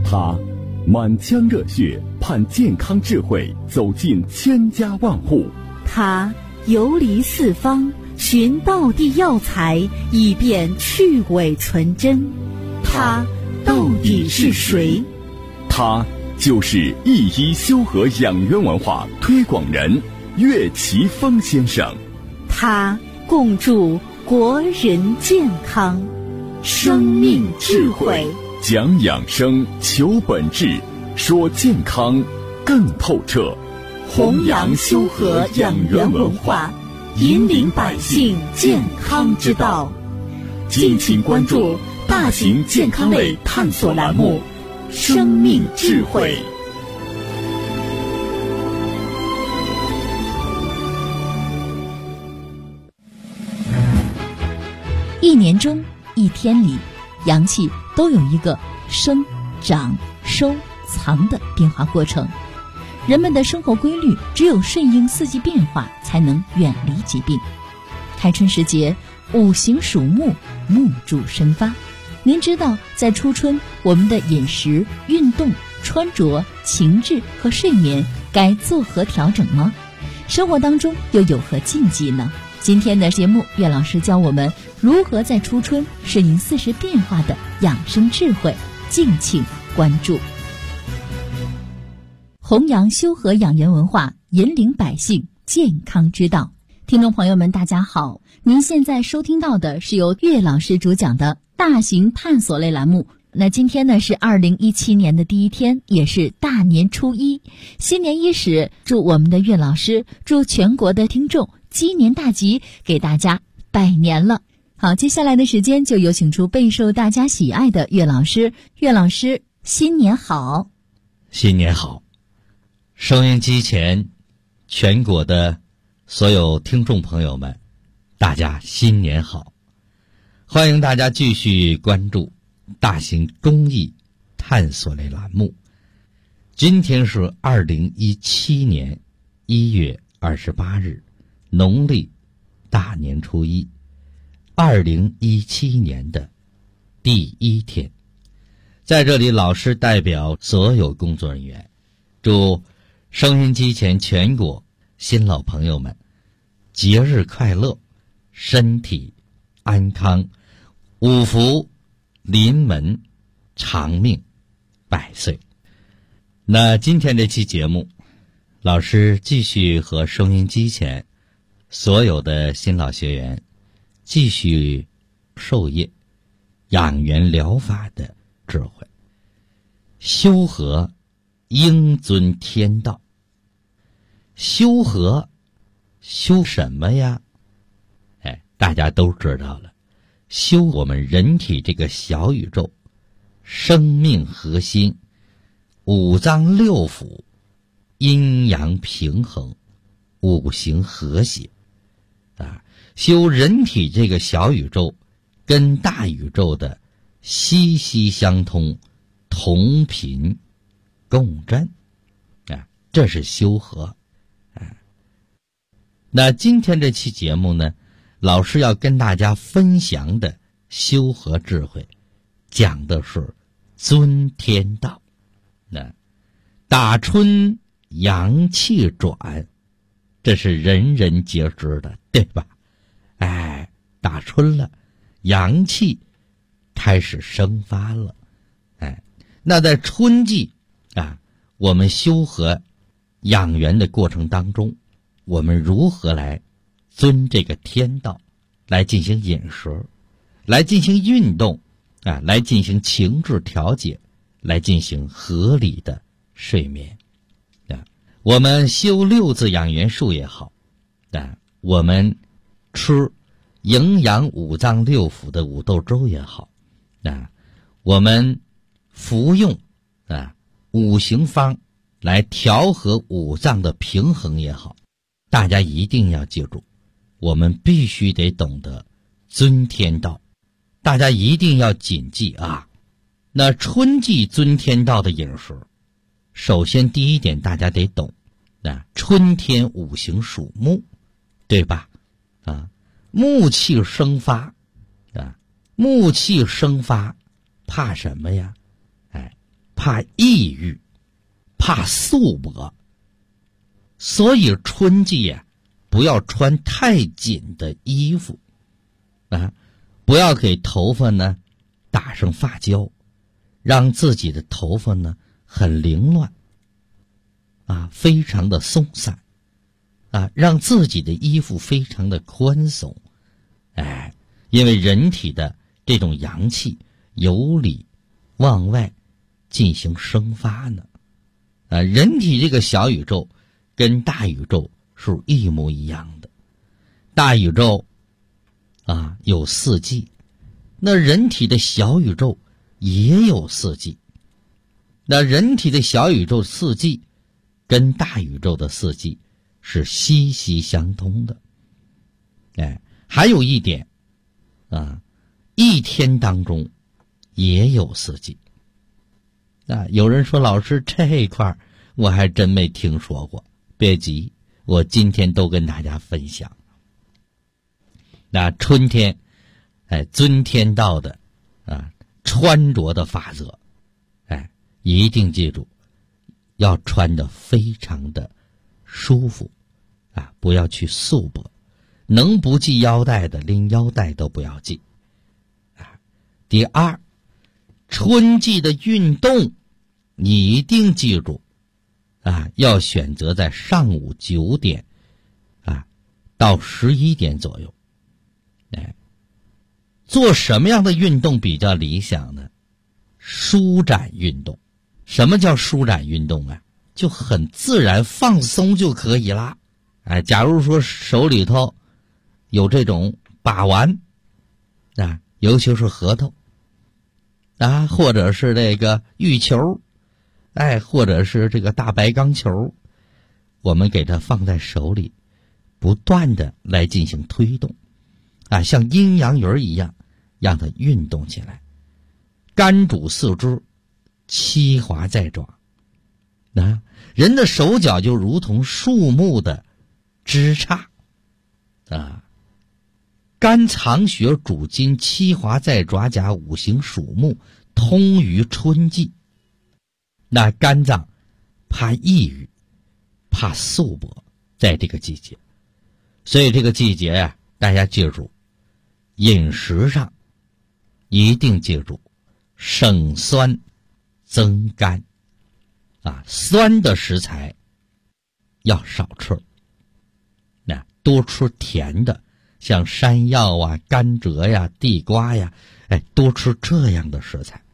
他满腔热血盼健康智慧走进千家万户， 他游离四方寻道地药材，以便去伪存真。他到底是谁？ 他就是一一修和养元文化推广人岳奇峰先生。 他共筑国人健康，生命智慧， 讲养生，求本质，说健康更透彻， 弘扬修和养元文化，引领百姓健康之道。敬请关注大型健康类探索栏目《生命智慧》。 一年中一天里，阳气都有一个生、长、收、藏的变化过程。人们的生活规律只有顺应四季变化，才能远离疾病。开春时节，五行属木，木助生发。您知道在初春我们的饮食、运动、穿着、情志和睡眠该作何调整吗？生活当中又有何禁忌呢？今天的节目，岳老师教我们如何在初春适应四时变化的养生智慧，敬请关注。弘扬修和养元文化，引领百姓健康之道。听众朋友们大家好，您现在收听到的是由岳老师主讲的大型探索类栏目。那今天呢是2017年的第一天，也是大年初一，新年伊始，祝我们的岳老师，祝全国的听众鸡年大吉，给大家拜年了。好，接下来的时间就有请出备受大家喜爱的岳老师。岳老师，新年好！ 新年好！收音机前全国的所有听众朋友们，大家新年好！欢迎大家继续关注大型公益探索类栏目。今天是2017年1月28日，农历大年初一，2017年的第一天。在这里，老师代表所有工作人员，祝收音机前全国新老朋友们节日快乐，身体安康，五福临门，长命百岁。那今天这期节目，老师继续和收音机前所有的新老学员继续授业养元疗法的智慧。修和应遵天道。修和修什么呀？大家都知道了，修我们人体这个小宇宙，生命核心，五脏六腑，阴阳平衡，五行和谐修人体这个小宇宙跟大宇宙的息息相通，同频共振这是修和那今天这期节目呢，老师要跟大家分享的修和智慧，讲的是遵天道。打春阳气转，这是人人皆知的，对吧？打春了，阳气开始生发了。那在春季我们修和养元的过程当中，我们如何来遵这个天道来进行饮食，来进行运动来进行情志调节，来进行合理的睡眠我们修六字养元术也好我们吃营养五脏六腑的五豆粥也好我们服用五行方来调和五脏的平衡也好，大家一定要记住，我们必须得懂得遵天道。大家一定要谨记那春季遵天道的饮食，首先第一点大家得懂春天五行属木，对吧？木气生发木气生发怕什么呀？ 怕抑郁，怕素薄，所以春季呀，不要穿太紧的衣服啊，不要给头发呢打上发胶，让自己的头发呢很凌乱啊，非常的松散啊，让自己的衣服非常的宽松。因为人体的这种阳气由里往外进行生发呢，人体这个小宇宙跟大宇宙是一模一样的。大宇宙有四季，那人体的小宇宙也有四季。那人体的小宇宙四季跟大宇宙的四季是息息相通的。还有一点一天当中也有四季。有人说老师这一块我还真没听说过，别急，我今天都跟大家分享。那春天尊天道的穿着的法则，一定记住，要穿得非常的舒服不要去素薄，能不系腰带的连腰带都不要系。第二，春季的运动你一定记住要选择在上午9点到11点左右。做什么样的运动比较理想呢？舒展运动。什么叫舒展运动啊？就很自然放松就可以啦。假如说手里头有这种把玩尤其是核桃或者是这个玉球或者是这个大白钢球，我们给它放在手里，不断的来进行推动像阴阳鱼一样让它运动起来，肝主四肢，七华在爪人的手脚就如同树木的枝杈肝藏血主筋，七华在爪甲，五行属木，通于春季。那肝脏怕抑郁，怕素薄，在这个季节，所以这个季节大家记住，饮食上一定记住省酸增甘酸的食材要少吃，多吃甜的，像山药甘蔗呀、地瓜呀，多吃这样的食材。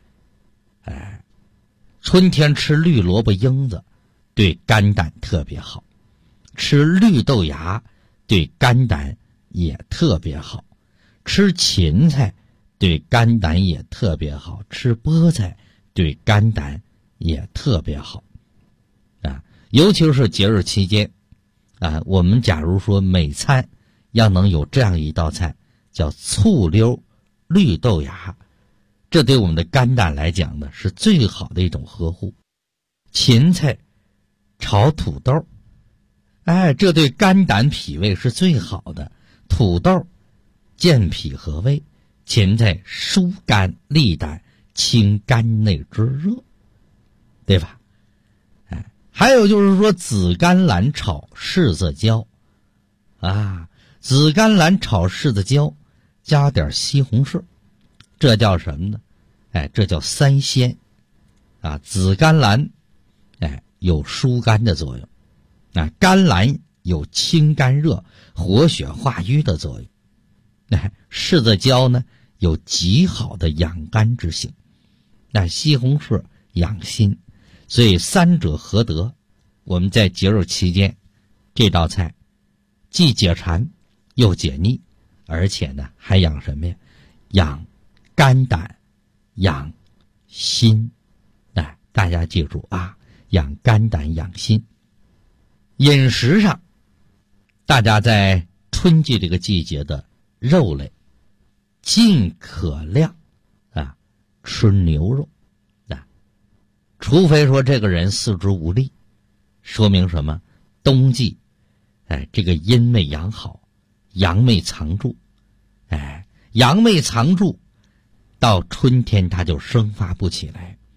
春天吃绿萝卜缨子对肝胆特别好，吃绿豆芽对肝胆也特别好，吃芹菜对肝胆也特别好，吃菠菜对肝胆也特别好尤其是节日期间我们假如说每餐要能有这样一道菜叫醋溜绿豆芽，这对我们的肝胆来讲呢是最好的一种呵护。芹菜炒土豆这对肝胆脾胃是最好的。土豆健脾和胃，芹菜疏肝利胆，清肝内之热，对吧？还有就是说紫甘蓝炒柿子椒紫甘蓝炒柿子椒加点西红柿，这叫什么呢？这叫三鲜紫甘蓝有疏肝的作用甘蓝有清肝热、活血化瘀的作用柿子椒呢有极好的养肝之性西红柿养心，所以三者合得。我们在节日期间这道菜既解馋又解腻，而且呢还养什么呀？养肝胆，养心大家记住养肝胆养心。饮食上大家在春季这个季节的肉类尽可量吃牛肉除非说这个人四肢无力，说明什么？冬季这个阴没养好，阳没藏住阳没藏住，到春天它就生发不起来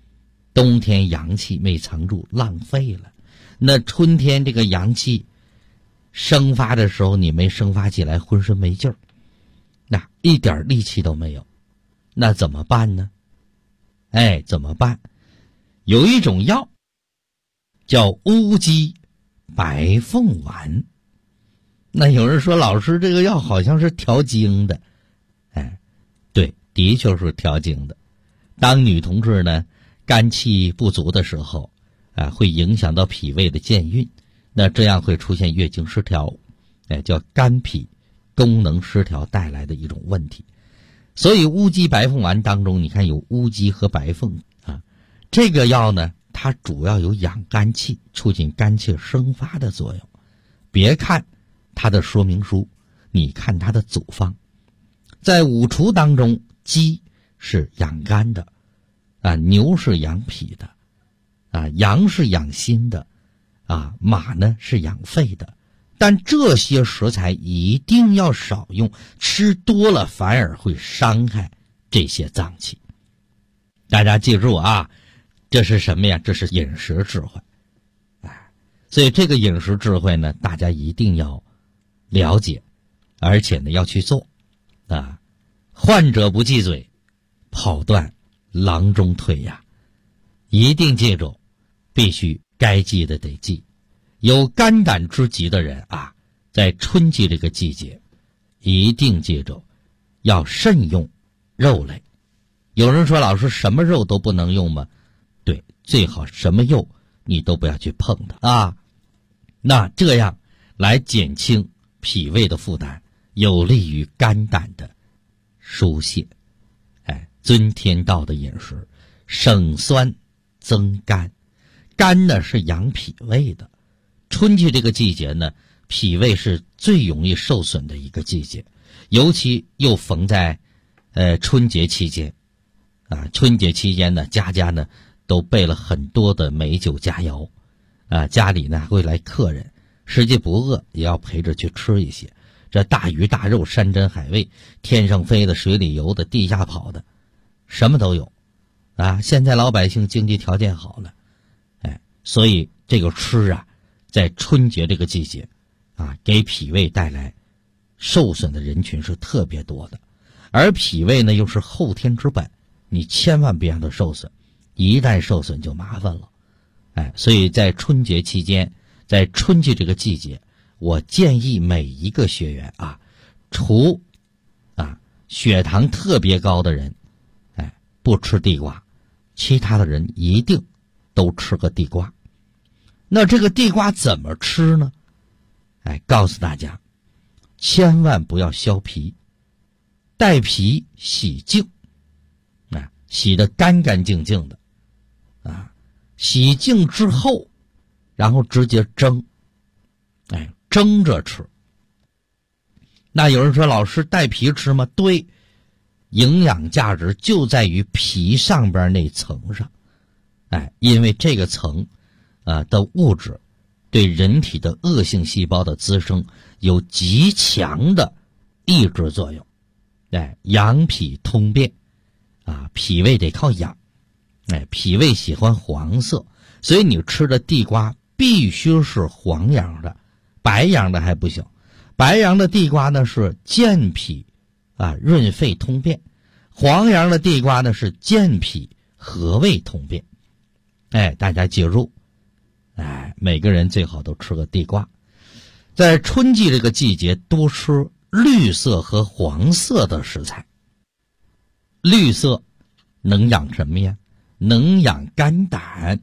冬天阳气没藏住，浪费了。那春天这个阳气生发的时候，你没生发起来，浑身没劲儿，那一点力气都没有，那怎么办呢？怎么办？有一种药叫乌鸡白凤丸。那有人说，老师，这个药好像是调经的。对，的确是调经的。当女同志呢肝气不足的时候会影响到脾胃的健运，那这样会出现月经失调，叫肝脾功能失调带来的一种问题。所以乌鸡白凤丸当中，你看有乌鸡和白凤这个药呢，它主要有养肝气、促进肝气生发的作用。别看它的说明书，你看它的组方。在五畜当中，鸡是养肝的牛是养脾的羊是养心的马呢是养肺的。但这些食材一定要少用，吃多了反而会伤害这些脏器。大家记住这是什么呀？这是饮食智慧。所以这个饮食智慧呢，大家一定要了解，而且呢要去做患者不忌嘴，跑断郎中腿呀。一定记住，必须该记的得记。有肝胆之疾的人在春季这个季节，一定记住要慎用肉类。有人说，老师，什么肉都不能用吗？对，最好什么肉你都不要去碰它那这样来减轻脾胃的负担，有利于肝胆的疏泄。遵天道的饮食，省酸增甘。肝呢是养脾胃的。春季这个季节呢，脾胃是最容易受损的一个季节，尤其又逢在春节期间春节期间呢，家家呢都备了很多的美酒佳肴家里呢会来客人，实际不饿也要陪着去吃一些。这大鱼大肉、山珍海味，天上飞的、水里游的、地下跑的，什么都有现在老百姓经济条件好了所以这个吃在春节这个季节给脾胃带来受损的人群是特别多的。而脾胃呢又是后天之本，你千万别让它受损，一旦受损就麻烦了所以在春节期间，在春季这个季节，我建议每一个学员除血糖特别高的人不吃地瓜，其他的人一定都吃个地瓜。那这个地瓜怎么吃呢？告诉大家，千万不要削皮，带皮洗净洗得干干净净的洗净之后，然后直接蒸蒸着吃。那有人说，老师，带皮吃吗？对，营养价值就在于皮上边那层上因为这个层的物质对人体的恶性细胞的滋生有极强的抑制作用养脾通便脾胃得靠养脾胃喜欢黄色，所以你吃的地瓜必须是黄瓤的，白瓤的还不行。白瓤的地瓜呢是健脾润肺通便，黄瓤的地瓜呢是健脾和胃通便。大家记住每个人最好都吃个地瓜。在春季这个季节，多吃绿色和黄色的食材。绿色能养什么呀？能养肝胆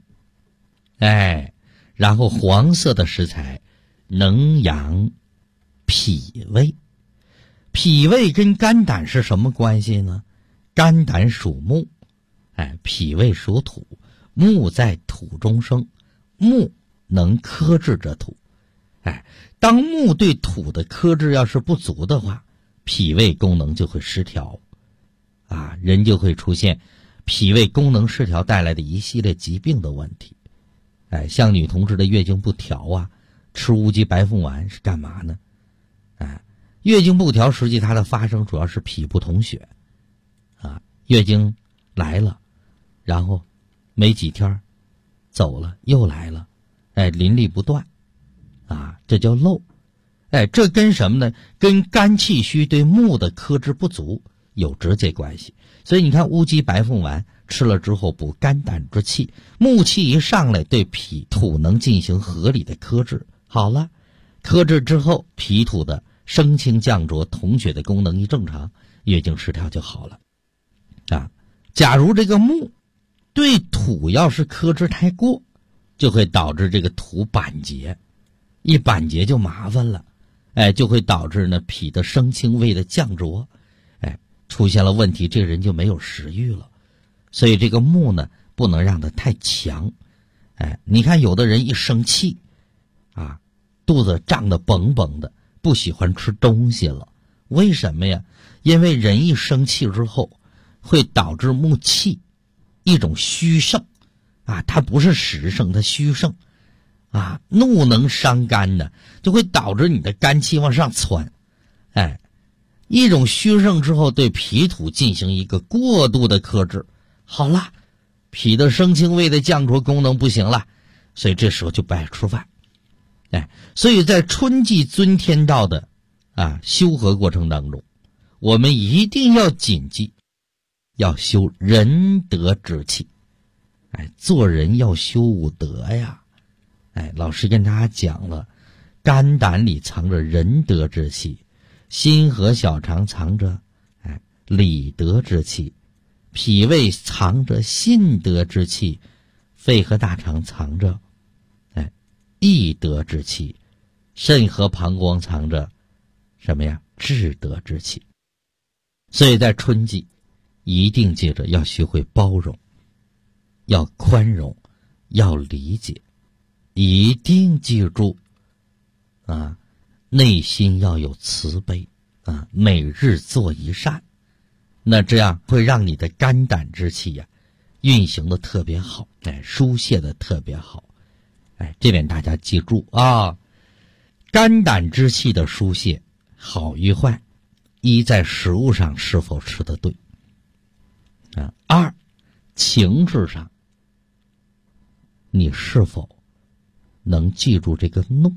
然后黄色的食材能养脾胃。脾胃跟肝胆是什么关系呢？肝胆属木脾胃属土，木在土中生，木能克制着土当木对土的克制要是不足的话，脾胃功能就会失调人就会出现脾胃功能失调带来的一系列疾病的问题像女同志的月经不调吃乌鸡白凤丸是干嘛呢月经不调实际它的发生主要是脾不统血月经来了，然后没几天走了，又来了，淋漓不断啊，这叫漏。这跟什么呢？跟肝气虚对木的克制不足有直接关系。所以你看乌鸡白凤丸吃了之后补肝胆之气，木气一上来对脾土能进行合理的克制，好了，克制之后脾土的升清降浊统血的功能一正常，月经失调就好了啊。假如这个木对土要是克制太过，就会导致这个土板结，一板结就麻烦了，就会导致呢脾的升清胃的降浊，出现了问题，这个人就没有食欲了。所以这个木呢不能让它太强。你看有的人一生气啊，肚子胀得绷绷的，不喜欢吃东西了。为什么呀？因为人一生气之后会导致木气一种虚盛啊，它不是实盛，它虚盛啊，怒能伤肝的，就会导致你的肝气往上窜。一种虚盛之后对脾土进行一个过度的克制，好了，脾的升清胃的降浊功能不行了，所以这时候就不爱吃饭。所以在春季尊天道的修和过程当中，我们一定要谨记要修仁德之气。做人要修五德呀。老师跟大家讲了，肝胆里藏着仁德之气，心和小肠藏着礼德之气，脾胃藏着信德之气，肺和大肠藏着义德之气，肾和膀胱藏着什么呀？智德之气。所以在春季一定记着要学会包容，要宽容，要理解，一定记住内心要有慈悲每日做一善，那这样会让你的肝胆之气运行的特别好，疏泄的特别好。这点大家记住啊。肝胆之气的疏泄好与坏，一在食物上是否吃得对二情志上你是否能记住这个怒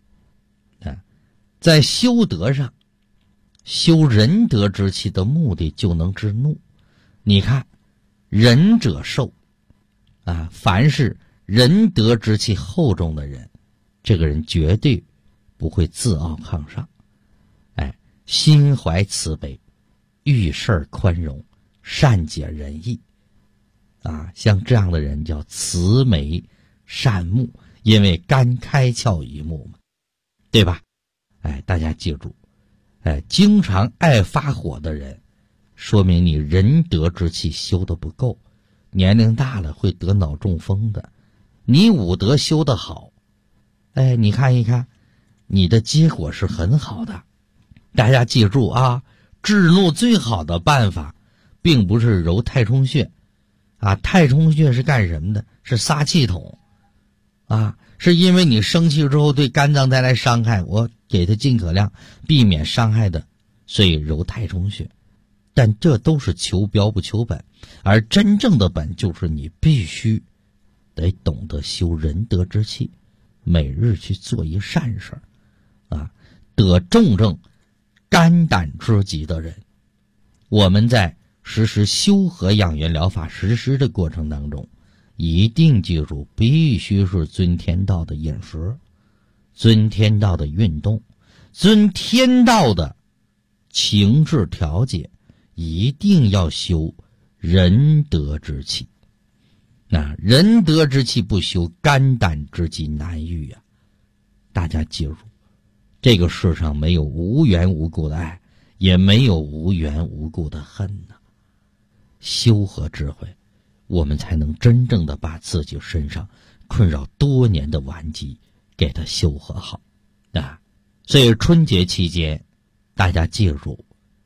在修德上，修仁德之气的目的就能治怒。你看仁者寿凡是仁德之气厚重的人，这个人绝对不会自傲抗上，心怀慈悲，遇事宽容，善解人意像这样的人叫慈眉善目，因为肝开窍于目嘛，对吧？大家记住，经常爱发火的人，说明你仁德之气修得不够，年龄大了会得脑中风的。你五德修得好，你看一看，你的结果是很好的。大家记住治怒最好的办法，并不是揉太冲穴太冲穴是干什么的？是撒气筒是因为你生气之后对肝脏带来伤害，我给它尽可量避免伤害的，所以揉太冲穴。但这都是求标不求本，而真正的本就是你必须得懂得修仁德之气，每日去做一善事得重症肝胆之疾的人，我们在实施修和养元疗法实施的过程当中，一定记住必须是遵天道的饮食，遵天道的运动，遵天道的情志调节，一定要修仁德之气。仁德之气不修，肝胆之疾难愈大家记住，这个世上没有无缘无故的爱，也没有无缘无故的恨修和智慧，我们才能真正的把自己身上困扰多年的顽疾给它修和好所以春节期间大家记住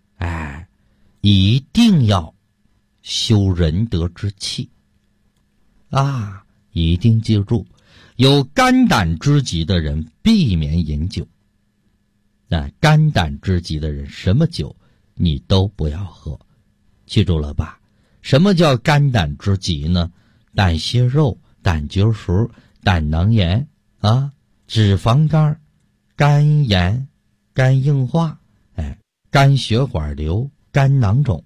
一定要修仁德之气一定记住，有肝胆之疾的人避免饮酒肝胆之疾的人什么酒你都不要喝，记住了吧？什么叫肝胆之疾呢？ 胆血肉、胆结石、胆囊炎啊、脂肪肝、肝炎、肝硬化、肝血管瘤、肝囊肿。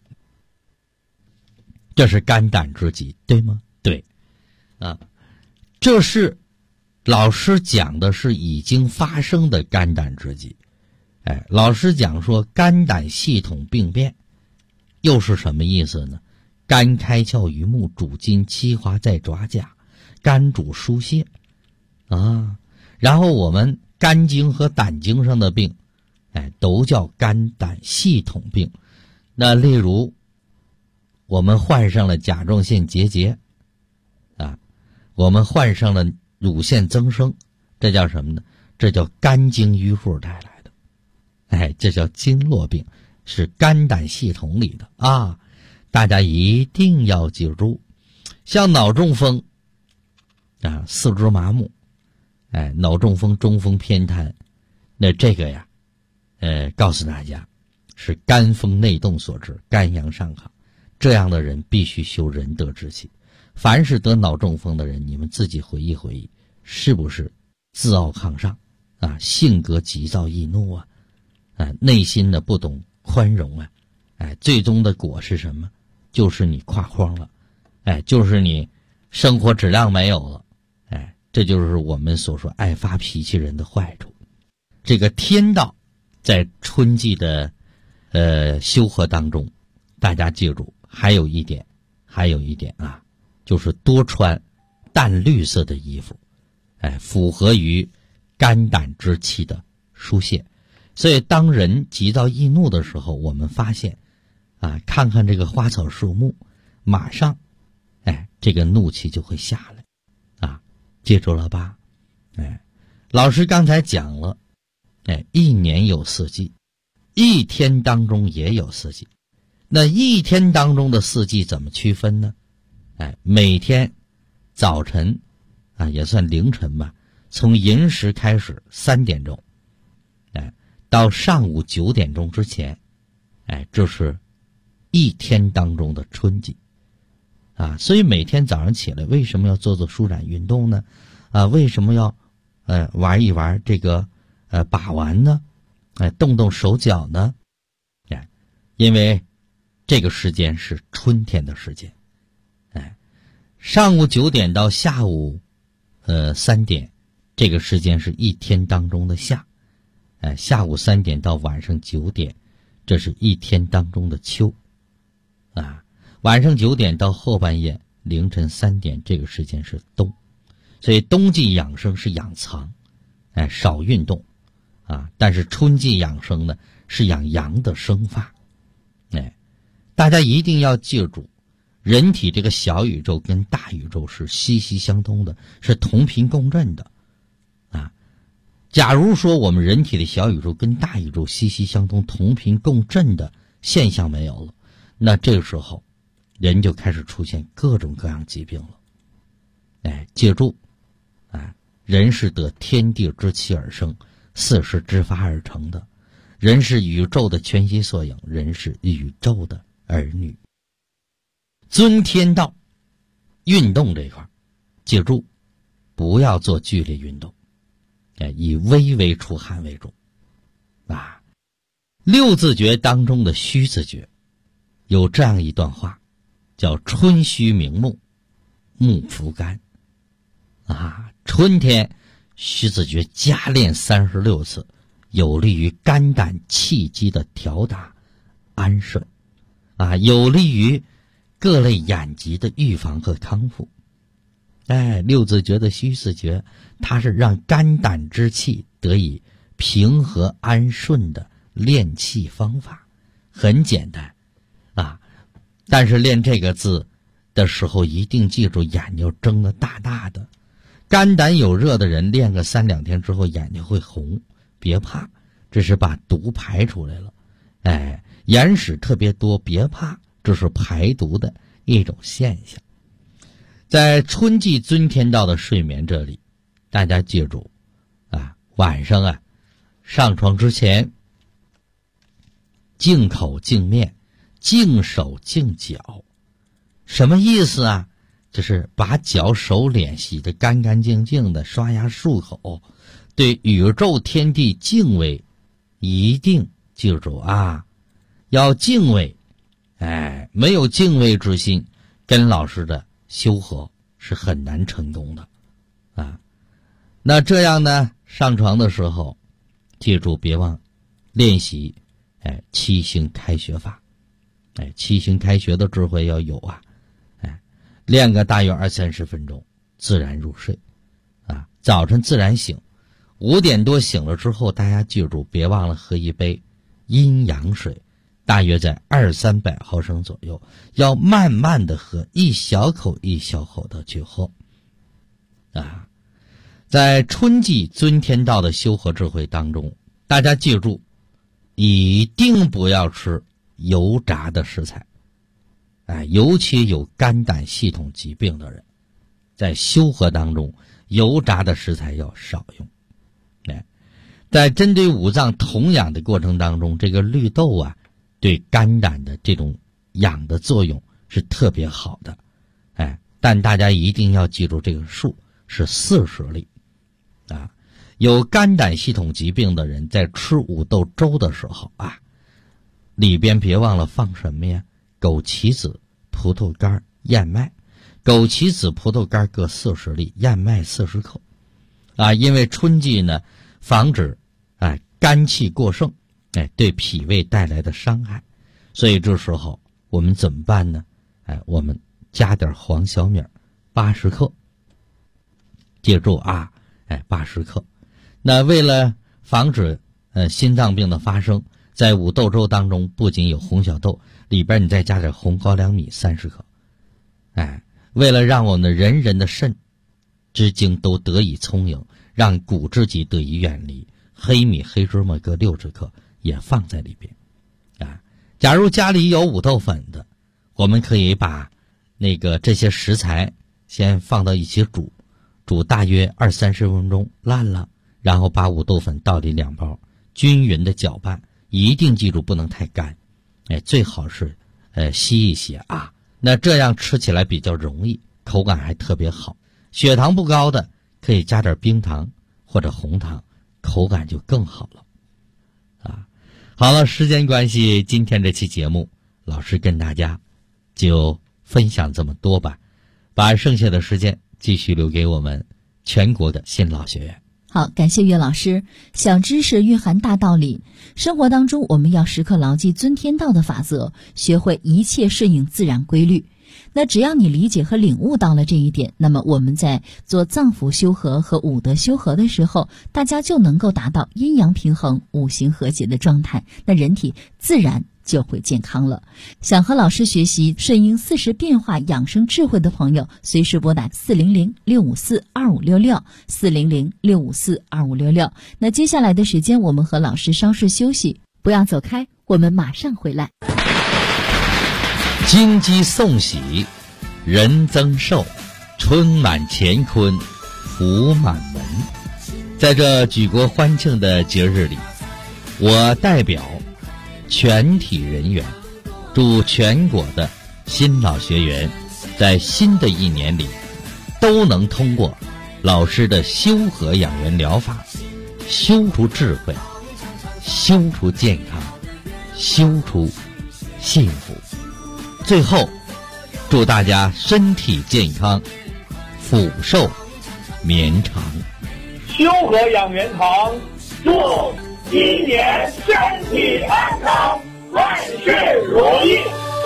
这是肝胆之疾，对吗？对啊，这是老师讲的是已经发生的肝胆之疾。老师讲说肝胆系统病变又是什么意思呢？肝开窍于目，主筋气滑在爪甲，肝主疏泄啊。然后我们肝经和胆经上的病都叫肝胆系统病。那例如我们患上了甲状腺结节啊，我们患上了乳腺增生，这叫什么呢？这叫肝经淤弱带来的，这叫经络病，是肝胆系统里的啊。大家一定要记住，像脑中风啊、四肢麻木，脑中风、中风、偏瘫，那这个呀，告诉大家是肝风内动所致，肝阳上亢。这样的人必须修仁德之气。凡是得脑中风的人，你们自己回忆回忆，是不是自傲亢上啊，性格急躁易怒啊，内心的不懂宽容啊，最终的果是什么？就是你垮荒了，就是你生活质量没有了，这就是我们所说爱发脾气人的坏处。这个天道在春季的修和当中，大家记住，还有一点啊，就是多穿淡绿色的衣服，符合于肝胆之气的疏泄。所以当人急躁易怒的时候，我们发现啊，看看这个花草树木，马上这个怒气就会下来啊，记住了吧？老师刚才讲了，一年有四季，一天当中也有四季。那一天当中的四季怎么区分呢？每天早晨啊，也算凌晨吧，从寅时开始3点钟，到上午9点钟之前，这是一天当中的春季啊。所以每天早上起来为什么要做舒展运动呢？为什么要玩一玩这个把玩呢？动动手脚呢？因为这个时间是春天的时间。上午9点到下午3点，这个时间是一天当中的夏。下午3点到晚上9点，这是一天当中的秋。晚上9点到后半夜凌晨3点，这个时间是冬。所以冬季养生是养藏，少运动啊。但是春季养生呢，是养阳的生发。大家一定要记住，人体这个小宇宙跟大宇宙是息息相通的，是同频共振的啊。假如说我们人体的小宇宙跟大宇宙息息相通、同频共振的现象没有了，那这个时候人就开始出现各种各样疾病了。记住人是得天地之气而生，四时之发而成的，人是宇宙的全息缩影，人是宇宙的儿女。尊天道运动这一块，记住不要做剧烈运动，以微微出汗为主啊。六字诀当中的虚字诀有这样一段话，叫春虚明目，目浮肝啊。春天虚字诀加练36次，有利于肝胆气机的调达安顺啊，有利于各类眼疾的预防和康复。六字诀的虚字诀，它是让肝胆之气得以平和安顺的练气方法，很简单啊。但是练这个字的时候，一定记住眼睛睁得大大的。肝胆有热的人练个3-2天之后眼睛会红，别怕，这是把毒排出来了。眼屎特别多，别怕，这是排毒的一种现象。在春季尊天道的睡眠这里，大家记住晚上上床之前净口净面，净手净脚。什么意思啊？ 就是把脚手脸洗得干干净净的，刷牙漱口，对宇宙天地敬畏，一定记住啊，要敬畏。没有敬畏之心，跟老师的修和是很难成功的啊。那这样呢，上床的时候记住别忘练习七星开穴法。七星开穴的智慧要有啊。练个大约20-30分钟，自然入睡啊。早晨自然醒，5点多醒了之后，大家记住别忘了喝一杯阴阳水，大约在200-300毫升左右，要慢慢的喝，一小口一小口的去喝啊。在春季尊天道的修和智慧当中，大家记住一定不要吃油炸的食材，尤其有肝胆系统疾病的人，在修和当中油炸的食材要少用。在针对五脏同养的过程当中，这个绿豆啊对肝胆的这种养的作用是特别好的。但大家一定要记住这个数是40粒啊。有肝胆系统疾病的人在吃五豆粥的时候啊，里边别忘了放什么呀？枸杞子、葡萄干、燕麦。枸杞子、葡萄干各40粒，燕麦40克啊。因为春季呢，防止肝气过盛，对脾胃带来的伤害，所以这时候我们怎么办呢？我们加点黄小米80克，记住啊，80克。那为了防止心脏病的发生，在五豆粥当中不仅有红小豆，里边你再加点红高粱米30克。为了让我们人人的肾之精都得以充盈，让骨质肌得以远离，黑米黑芝麻各60克也放在里边假如家里有五豆粉的，我们可以把这些食材先放到一起煮大约20-30分钟，烂了，然后把五豆粉倒里2包，均匀的搅拌，一定记住不能太干，最好是稀一些啊。那这样吃起来比较容易，口感还特别好。血糖不高的可以加点冰糖或者红糖，口感就更好了啊。好了，时间关系，今天这期节目老师跟大家就分享这么多吧，把剩下的时间继续留给我们全国的新老学员。 好，感谢岳老师。小知识蕴含大道理，生活当中我们要时刻牢记尊天道的法则，学会一切顺应自然规律。那只要你理解和领悟到了这一点，那么我们在做脏腑修和和五德修和的时候，大家就能够达到阴阳平衡、五行和谐的状态，那人体自然就会健康了。想和老师学习顺应40变化养生智慧的朋友，随时拨打400-654-2566 400-654-2566。那接下来的时间我们和老师稍事休息，不要走开，我们马上回来。 金鸡送喜，人增寿，春满乾坤，福满门。在这举国欢庆的节日里，我代表全体人员祝全国的新老学员在新的一年里都能通过老师的修和养元疗法，修出智慧，修出健康，修出幸福。最后祝大家身体健康，福寿绵长。 修和养元堂祝今年身体安康，万事如意。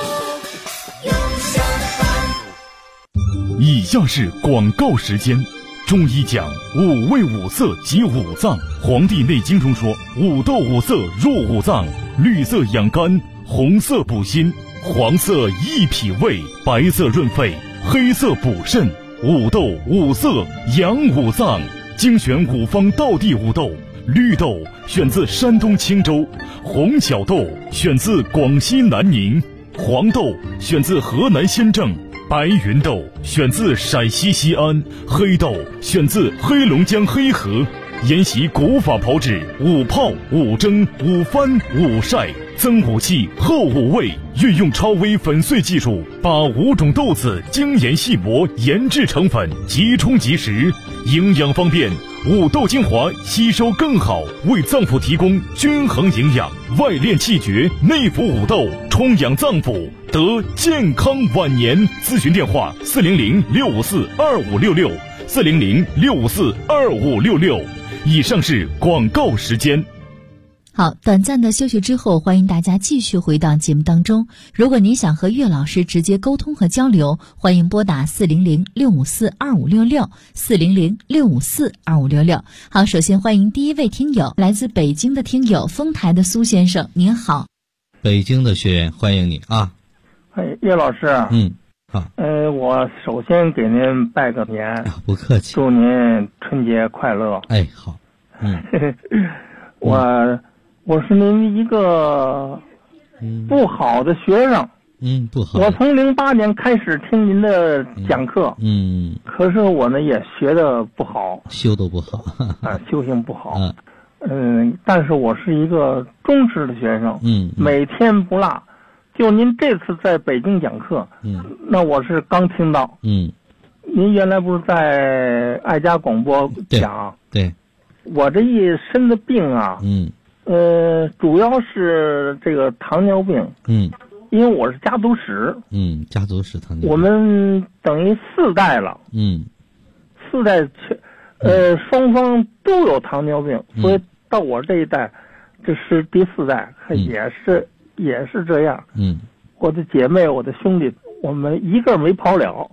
以下是广告时间。中医讲五味五色及五脏，《黄帝内经》中说五豆五色入五脏，绿色养肝，红色补心，黄色益脾胃，白色润肺，黑色补肾。五豆五色养五脏，精选五方道地五豆。绿豆选自山东青州，红小豆选自广西南宁，黄豆选自河南新郑，白云豆选自陕西西安，黑豆选自黑龙江黑河。 研习古法炮制5泡、5蒸、5翻、5晒，增5气，厚5味，运用超微粉碎技术，把5种豆子精研细磨，研制成粉，即冲即食，营养方便。5豆精华吸收更好，为脏腑提供均衡营养，外练气绝，内服5豆，充养脏腑，得健康晚年。咨询电话400-654-2566，400-654-2566。以上是广告时间。 好，短暂的休息之后，欢迎大家继续回到节目当中。如果您想和岳老师直接沟通和交流，欢迎拨打400-654-2566，400-654-2566。好，首先欢迎第一位听友，来自北京的听友丰台的苏先生，您好。 北京的学员欢迎你啊。 岳老师。 好。 我首先给您拜个年， 不客气。 祝您春节快乐。 哎，好。 我是您一个不好的学生。 不好。 我从08年开始听您的讲课。可是我呢也学的不好， 修都不好修行不好。但是我是一个忠实的学生。每天不落。就您这次在北京讲课，那我是刚听到。您原来不是在爱家广播讲？ 对。 我这一身的病啊，主要是这个糖尿病。因为我是家族史。 家族史糖尿病。 我们等于4代了。4代双方都有糖尿病，所以到我这一代，这是第4代，也是这样。我的姐妹，我的兄弟，我们一个没跑了。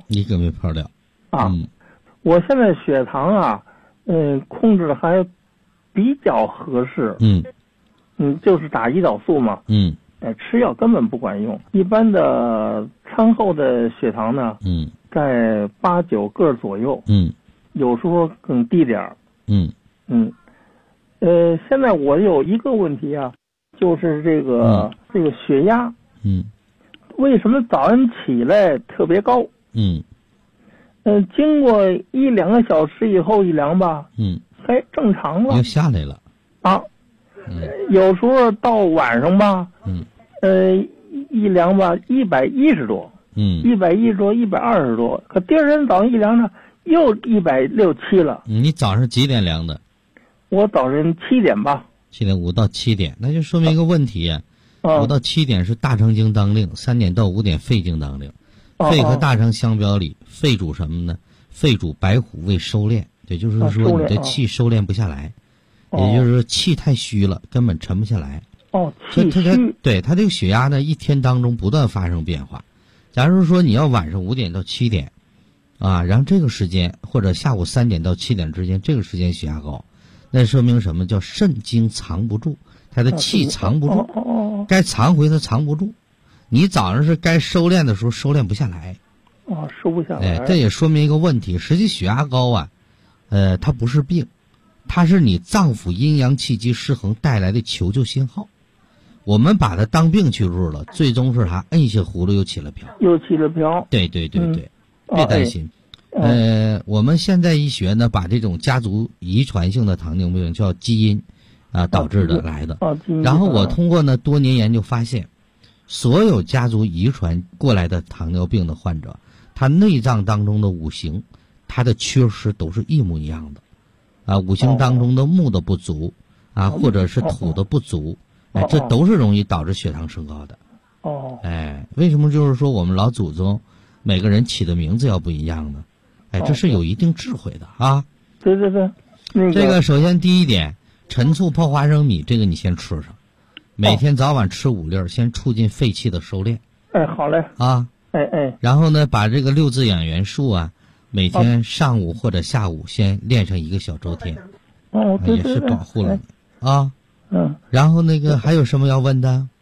我现在血糖啊，控制的还比较合适。就是打胰岛素嘛。吃药根本不管用。一般的餐后的血糖呢，在8、9个左右。有时候更低点儿。现在我有一个问题啊，就是这个血压。为什么早上起来特别高？经过1、2个小时以后一量吧，正常了， 又下来了啊。有时候到晚上吧，一量吧110多，110多，120多，可第二天早上一量呢，又160、170了。 你早上几点量的？ 我早晨7点吧。 7点5到7点，那就说明一个问题呀。5到7点是大肠经当令，3点到5点肺经当令。肺和大肠相表里，肺主什么呢？肺主白虎为收敛，也就是说你的气收敛不下来，也就是说气太虚了，根本沉不下来。 气虚。 对，它这个血压呢，一天当中不断发生变化。假如说你要晚上5点到7点，然后这个时间或者下午3点到7点之间，这个时间血压高，那说明什么？叫肾精藏不住，它的气藏不住，该藏回它藏不住。你早上是该收敛的时候收敛不下来。 收不下来。 这也说明一个问题，实际血压高啊，它不是病，它是你脏腑阴阳气机失衡带来的求救信号。我们把它当病去入了，最终是啥？摁下葫芦又起了瓢。对，别担心。我们现在医学呢，把这种家族遗传性的糖尿病叫基因导致的来的。然后我通过呢多年研究发现，所有家族遗传过来的糖尿病的患者，他内脏当中的五行，它的缺失都是一模一样的。五行当中的木的不足或者是土的不足，这都是容易导致血糖升高的。为什么就是说我们老祖宗每个人起的名字要不一样呢？这是有一定智慧的啊。 对。 这个首先第一点，陈醋泡花生米，这个你先吃上，每天早晚吃5粒，先促进肺气的收敛。 好嘞。 然后呢，把这个6字养元术每天上午或者下午先练上1个小周天。 对， 也是保护了你然后那个还有什么要问的？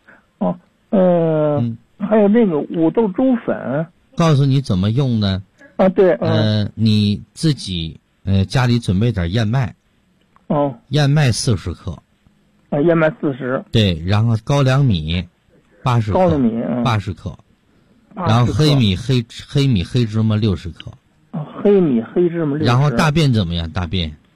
还有那个5豆猪粉， 告诉你怎么用呢？ 对。 你自己家里准备点燕麦。燕麦40克。 燕麦40。 对，然后高粱米80克。 高粱米 80克。然后黑米黑芝麻60克。 黑米黑芝麻60克。 然后大便怎么样？大便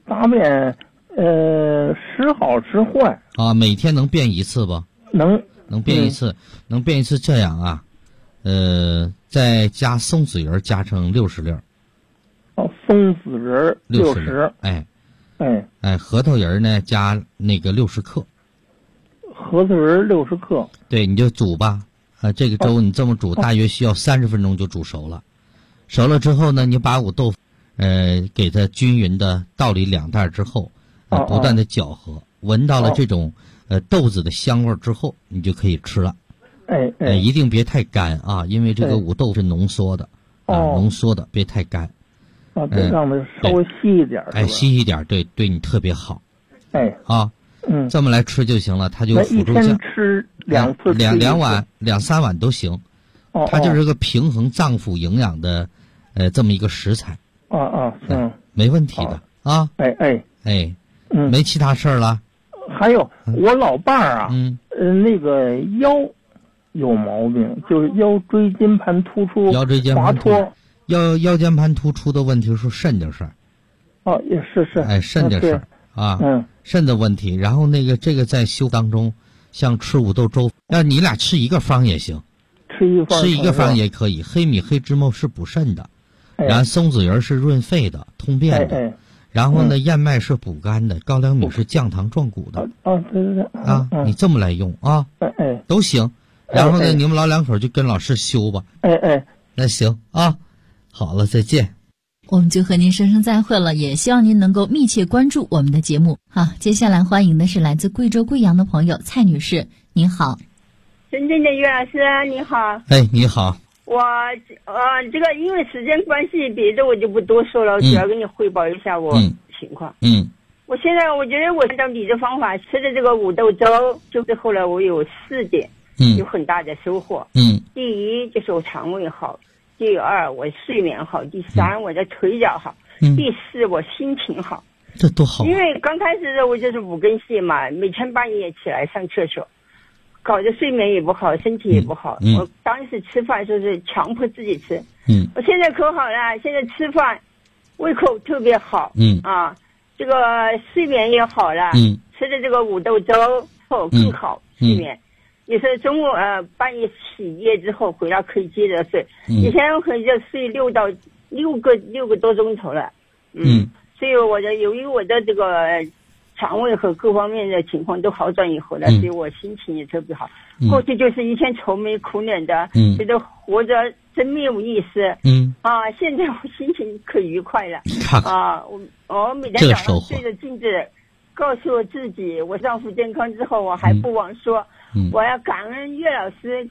大便时好时坏啊，每天能便一次不？能便一次，能便一次。这样啊，再加松子仁加成60粒。 哦，松子仁60。 哎，核桃仁呢加那个60克。 核桃仁60克。 对，你就煮吧。这个粥你这么煮，大约需要30分钟就煮熟了。熟了之后呢，你把五豆腐，给它均匀的倒里2袋之后，不断的搅和，闻到了这种豆子的香味之后，你就可以吃了。一定别太干啊，因为这个五豆是浓缩的，浓缩的，别太干。 得让它稍微稀一点。 稀一点，对你特别好。 啊。 这么来吃就行了，它就辅助一天吃2次 ，2碗、2-3碗都行。它就是个平衡脏腑营养的，这么一个食材。没问题的啊。没其他事儿了。 还有我老伴儿啊，那个腰有毛病，就是腰椎间盘突出，滑脱。 腰间盘突出的问题是肾的事儿。 也是。 肾的事儿。肾的问题，然后这个在修当中，像吃五豆粥，要你俩吃一个方也行，吃一个方也可以。黑米、黑芝麻是补肾的，然后松子仁是润肺的、通便的，然后呢，燕麦是补肝的，高粱米是降糖壮骨的。 对。 你这么来用啊，都行。然后呢，你们老两口就跟老师修吧。那行啊，好了，再见。 我们就和您说声再会了，也希望您能够密切关注我们的节目。好，接下来欢迎的是来自贵州贵阳的朋友蔡女士，您好。 尊敬的于老师，你好。 你好。 我这个因为时间关系，别的我就不多说了，主要给你汇报一下我情况。我现在我觉得我按照你的方法吃的这个五豆粥，就是后来我有4点，有很大的收获。第一就是我肠胃好。第2，我睡眠好；第3，我的腿脚好；第4，我心情好。 这多好！ 因为刚开始的我就是5根线嘛，每天半夜起来上厕所，搞得睡眠也不好，身体也不好。我当时吃饭就是强迫自己吃。我现在可好了，现在吃饭胃口特别好。这个睡眠也好了。吃的这个五豆粥后更好睡眠。也是中午半夜起夜之后回来可以接着睡，以前可以就睡6个多钟头了。所以由于我的这个肠胃和各方面的情况都好转以后呢，所以我心情也特别好。过去就是一天愁眉苦脸的，觉得活着真没有意思。现在我心情可愉快了。我每天早上对着镜子告诉我自己，我丈夫健康之后，我还不忘说。我要感恩岳老师。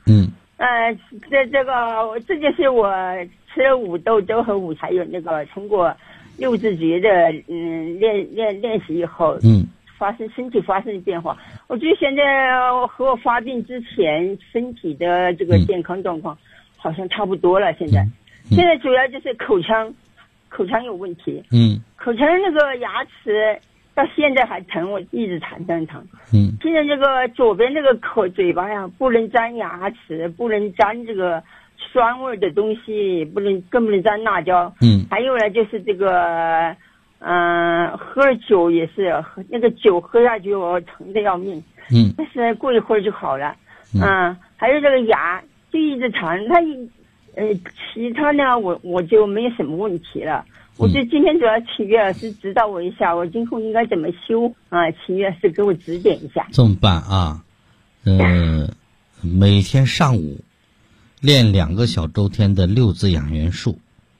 这就是我吃了五豆粥和还有那个通过6字诀的练习以后，身体发生变化。我觉得现在和我发病之前身体的这个健康状况好像差不多了。现在主要就是口腔有问题。口腔那个牙齿。到现在还疼，我一直疼。现在这个左边这个嘴巴呀，不能沾牙齿，不能沾这个酸味的东西，更不能沾辣椒。还有呢，就是这个，喝酒也是，那个酒喝下去我疼得要命。但是过一会儿就好了。还有这个牙就一直疼，其他呢我就没什么问题了。我就今天主要请岳老师指导我一下，我今后应该怎么修啊？请岳老师给我指点一下。 这么办啊？每天上午练2个小周天的6字养元术，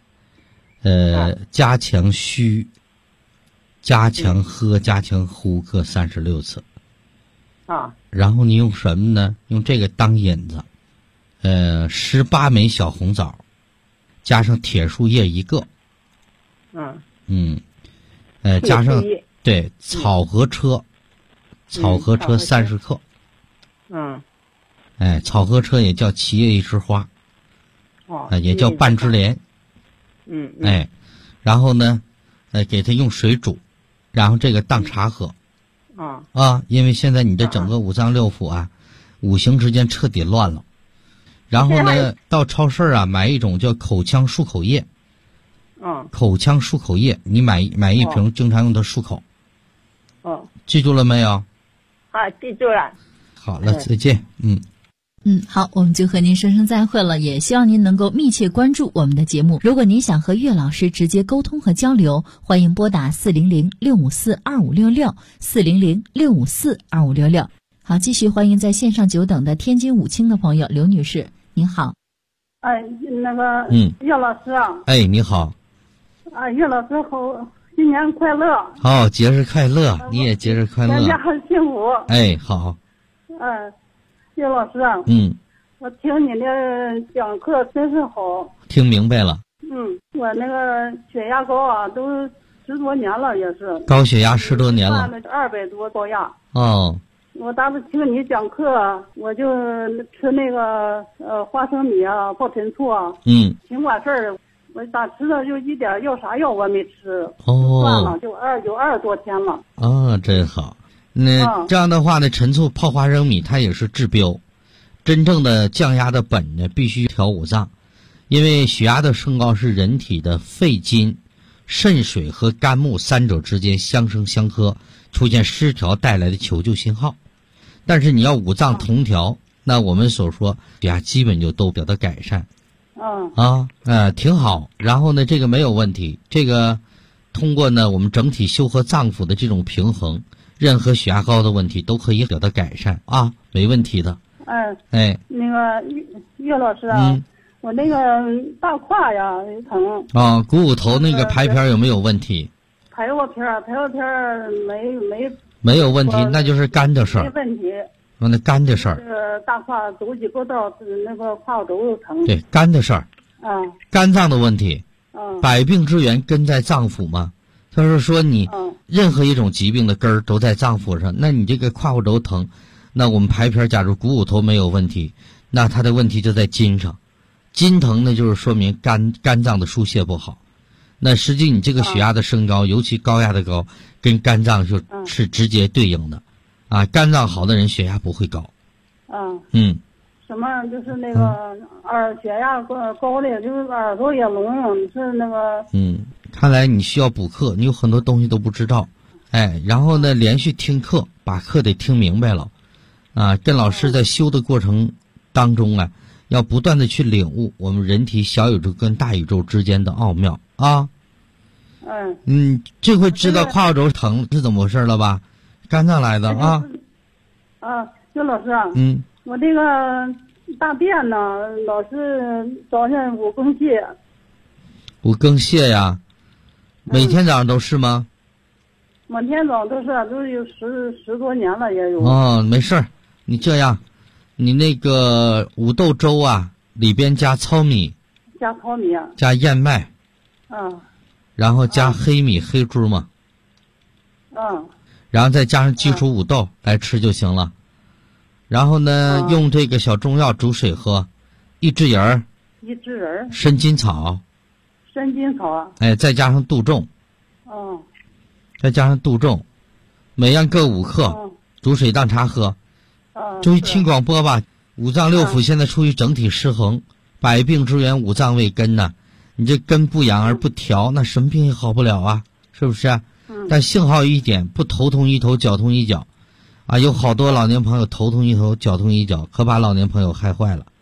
加强虚，加强喝，加强呼，各36次。然后你用什么呢？用这个当引子，18枚小红枣，加上铁树叶1个。加上对草禾车30克。草禾车也叫七叶一枝花，也叫半枝莲。然后呢，给它用水煮，然后这个当茶喝。因为现在你这整个五脏六腑啊，五行之间彻底乱了。然后呢，到超市啊买一种叫口腔漱口液。 口腔漱口液，你买一瓶，经常用它漱口。记住了没有？ 记住了。 好了，再见。 好，我们就和您说声再会了，也希望您能够密切关注我们的节目。如果您想和岳老师直接沟通和交流，欢迎拨打400-654-2566，400-654-2566。好，继续欢迎在线上久等的天津武清的朋友刘女士，您好。 岳老师啊。 你好。 岳老师好，新年快乐。 好，节日快乐，你也节日快乐。 大家很幸福。 好。 岳老师啊。我听你的讲课真是好。 听明白了。 我那个血压高啊，都10多年了，也是。 高血压10多年了。 200多高压。 我当时听你讲课，我就吃那个花生米啊，泡陈醋啊。挺管事儿，我咋吃的就一点啥药我没吃。算了，有20多天了。 真好。那这样的话呢，陈醋泡花生米它也是治标。真正的降压的本呢，必须调五脏，因为血压的升高是人体的肺金、肾水和肝木3者之间相生相克，出现失调带来的求救信号。但是你要五脏同调，那我们所说血压基本就都得到改善。挺好。然后呢，这个没有问题。这个通过呢，我们整体修和脏腑的这种平衡，任何血压高的问题都可以得到改善没问题的。 那个岳老师啊，我那个大胯呀疼。 股骨头那个排片有没有问题？ 排过片没有问题，那就是肝的事儿。 没问题。 那肝的事儿。 大胯走几步道，那个胯骨轴疼。 对，肝的事儿。肝脏的问题。百病之源根在脏腑嘛。他是说你任何一种疾病的根儿都在脏腑上，那你这个胯骨轴疼，那我们排片假如股骨头没有问题，那它的问题就在筋上。筋疼呢，就是说明肝脏的疏泄不好。那实际你这个血压的升高，尤其高压的高，跟肝脏就是直接对应的。肝脏好的人血压不会高。 什么就是那个血压高的，就是耳朵也聋，是那个。 看来你需要补课，你有很多东西都不知道。然后呢，连续听课，把课得听明白了。跟老师在修的过程当中要不断的去领悟我们人体小宇宙跟大宇宙之间的奥妙这回知道胯骨轴疼是怎么回事了吧？肝脏来的岳老师我这个大便呢，老是早上5更泻。 5更泻呀？每天早上都是吗？ 每天早上都有10多年了，也有。 没事儿，你这样，你那个五豆粥里边加糙米，加燕麦，然后加黑米黑珠嘛，然后再加上基础五豆来吃就行了。然后呢，用这个小中药煮水喝，一枝仁、参金草，再加上杜仲，每样各5克，煮水当茶喝。注意听广播吧，五脏六腑现在处于整体失衡，百病之源五脏为根呢。你这根不养而不调，那什么病也好不了是不是？但幸好一点，不头痛一头，脚痛一脚。有好多老年朋友头痛一头，脚痛一脚，可把老年朋友害坏了。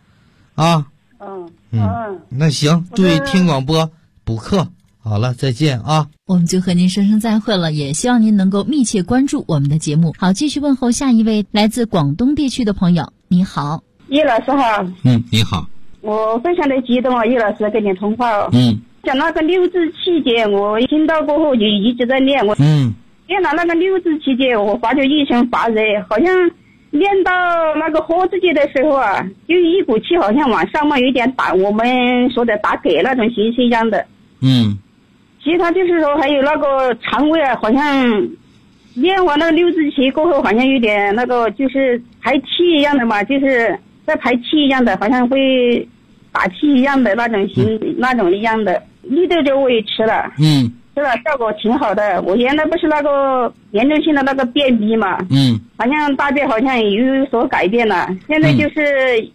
那行，注意听广播，补课。好了，再见我们就和您说声再会了，也希望您能够密切关注我们的节目。好，继续问候下一位来自广东地区的朋友。你好。 叶老师好。 你好。 我非常的激动叶老师跟你通话讲那个六字气节，我听到过后就一直在练练了那个六字气节，我发觉一身发热，好像练到那个喝自己的时候就一股气好像往上面有点打，我们说的打嗝那种形式一样的。其他就是说还有那个肠胃好像练完那个六字气过后，好像有点那个就是排气一样的嘛，就是在排气一样的，好像会打气一样的那种那种一样的。绿豆粥我也吃了，吃了效果挺好的。我原来不是那个严重性的那个便秘嘛，好像大便好像有所改变了，现在就是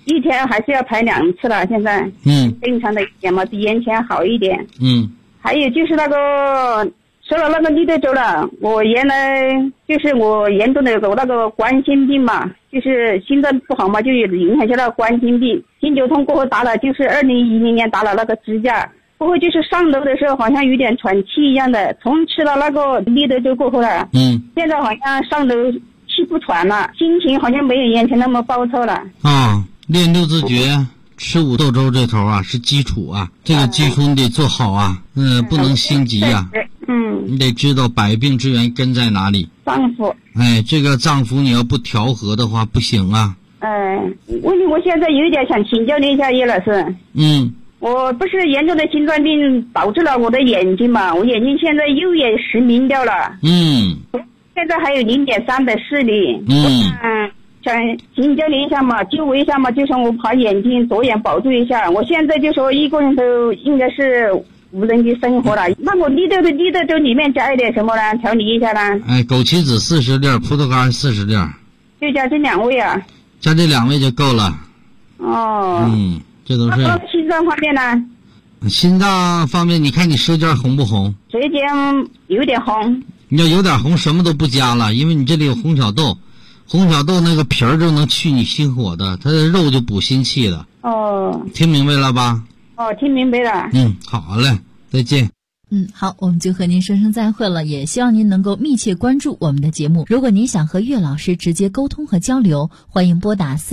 一天还是要排2次了，现在正常的一点嘛，比以前好一点。还有就是那个说了那个立德州了，我原来就是我严重的有那个冠心病嘛，就是心脏不好嘛，就影响下了冠心病。新九通过后打了，就是2010年打了那个支架，过后就是上楼的时候好像有点喘气一样的。从吃了那个立德州过后了，现在好像上楼气不喘了，心情好像没有以前那么暴躁了。 练六字诀，吃五豆粥这头啊是基础啊，这个基础你得做好啊，不能心急啊。你得知道百病之源根在哪里。 脏腑。 这个脏腑你要不调和的话不行啊。 问题我现在有一点想请教您一下叶老师。我不是严重的心脏病导致了我的眼睛嘛，我眼睛现在右眼失明掉了。现在还有0.3的视力。想请教您一下嘛，救我一下嘛，就说我把眼睛左眼保住一下。我现在就说一个人都应该是无人的生活了。那我立德粥里面加一点什么呢？调理一下呢？ 枸杞子40粒，葡萄干40粒。 就加这2味啊？ 加这2味就够了。这都是。 那心脏方面呢？ 心脏方面，你看你舌尖红不红？ 舌尖有点红。 你要有点红，什么都不加了，因为你这里有红小豆。红小豆那个皮儿就能去你心火的，它的肉就补心气的。听明白了吧？ 听明白了。 好嘞，再见。 好，我们就和您说声再会了，也希望您能够密切关注我们的节目。如果您想和岳老师直接沟通和交流，欢迎拨打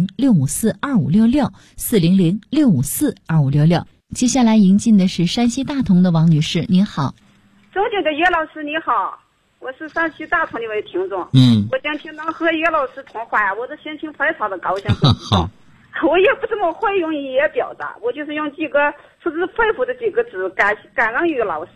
400-654-2566，400-654-2566。接下来迎进的是山西大同的王女士，您好。 尊敬的岳老师你好，我是山西大同的一位听众。我今天能和岳老师通话，我的心情非常的高兴。 好， 我也不怎么会用语言表达，我就是用几个出自肺腑的几个字，感恩岳老师。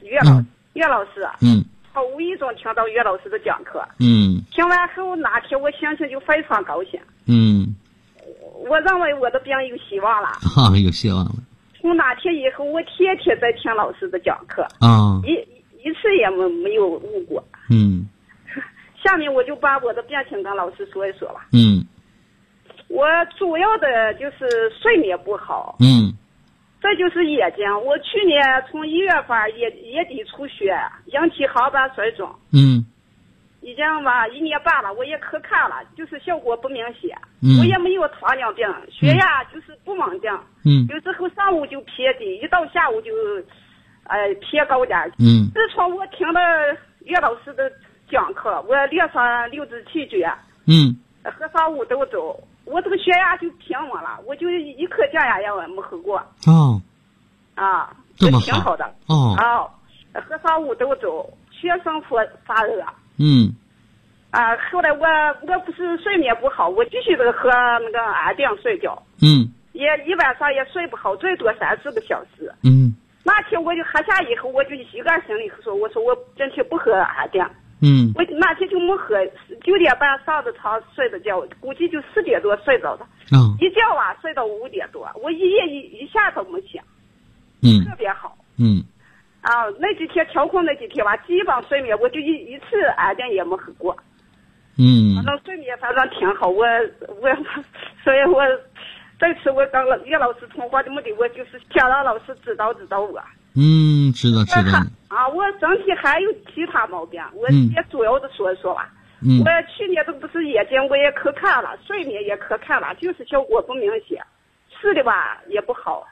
我无意中听到岳老师的讲课。听完后那天我心情就非常高兴。我认为我的病有希望了。 有希望了。 从那天以后，我天天在听老师的讲课。一次也没有误过。下面我就把我的病情跟老师说一说吧。我主要的就是睡眠不好。这就是眼睛。我去年从1月份眼底出血，引起航班水肿。已经吧1年半了，我也可看了，就是效果不明显。我也没有糖尿病，血压就是不稳定。有时候上午就偏低，一到下午就偏高点。自从我听了岳老师的讲课，我练上6字气诀，喝上五豆粥，我这个血压就平稳了，我就一颗降压药也没喝过。 这么挺好的。喝上五豆粥，全身发热。后来我不是睡眠不好，我继续的喝那个安定睡觉。也一晚上也睡不好，最多3-4个小时。那天我就喝下以后，我就一个心里说，我说我今天不喝安定。我那天就没喝，9点半上的床睡的觉，估计就4点多睡着的。一觉睡到5点多，我一夜一下都没醒。特别好。那几天调控那几天吧，基本睡眠我就一次安定也没喝过。反正睡眠反正挺好。所以我这次我跟岳老师通话的目的，我就是想让老师指导我。 知道。 我身体还有其他毛病，我也主要的说一说吧。我去年这不是眼睛我也可看了，睡眠也可看了，就是效果不明显，吃的吧也不好。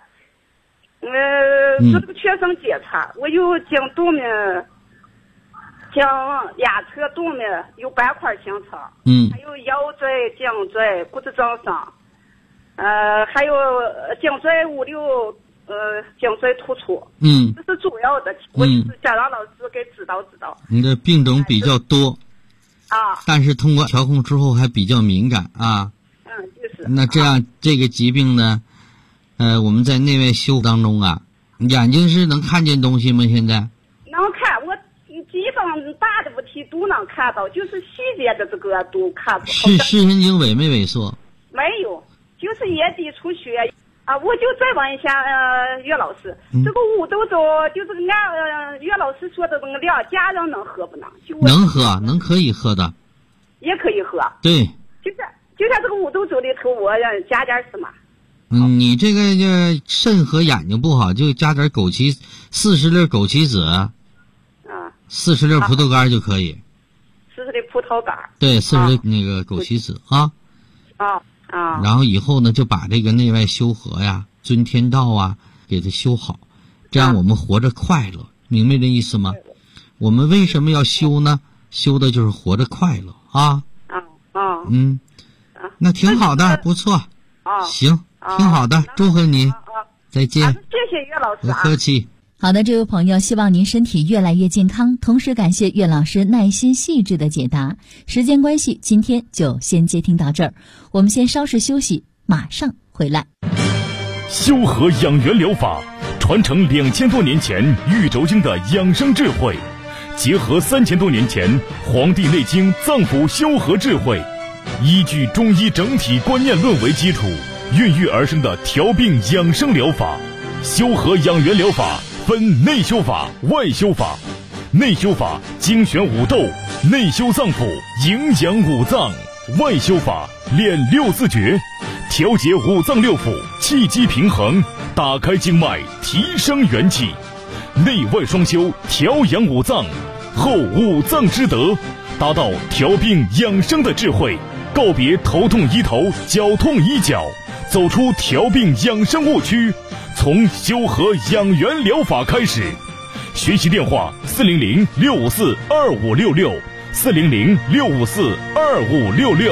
做这个全身检查，我有颈动脉、颈压侧动脉有斑块形成，还有腰椎、颈椎、骨质增生，还有颈椎5、6。颈椎突出。这是主要的。我就是想让老师给指导。 你的病种比较多。但是通过调控之后还比较敏感啊。 就是。 那这样这个疾病呢，我们在内外修当中啊，眼睛是能看见东西吗？现在？ 能看，我基本大的问题都能看到，就是细节的这个都看不到。 视神经萎没萎缩？ 没有，就是眼底出血。我就再问一下岳老师，这个五豆粥就是按岳老师说的那个量，家人能喝不能？ 能喝，可以喝的。 也可以喝。 对。 就是就像这个五斗酒里头，我加点什么？ 你这个就肾和眼睛不好，就加点枸杞，40粒枸杞子，40粒葡萄干就可以。 40粒葡萄干。对 ，40粒那个枸杞子啊。然后以后呢，就把这个内外修和呀、尊天道啊，给它修好，这样我们活着快乐，明白这意思吗？我们为什么要修呢？修的就是活着快乐啊。那挺好的，不错。行，挺好的，祝贺你。再见。 谢谢岳老师。 不客气。 好的，这位朋友，希望您身体越来越健康，同时感谢岳老师耐心细致的解答。时间关系，今天就先接听到这儿，我们先稍事休息，马上回来。 修和养元疗法传承2000多年前玉轴经的养生智慧，结合3000多年前《黄帝内经》脏腑修和智慧，依据中医整体观念论为基础，孕育而生的调病养生疗法。修和养元疗法分内修法、外修法。内修法精选五斗，内修脏腑，营养五脏；外修法练6字诀，调节五脏六腑，气机平衡，打开经脉，提升元气。内外双修，调养五脏，后五脏之德，达到调病养生的智慧，告别头痛医头，脚痛医脚，走出调病养生误区，从修和养元疗法开始。学习电话400-654-2566，400-654-2566。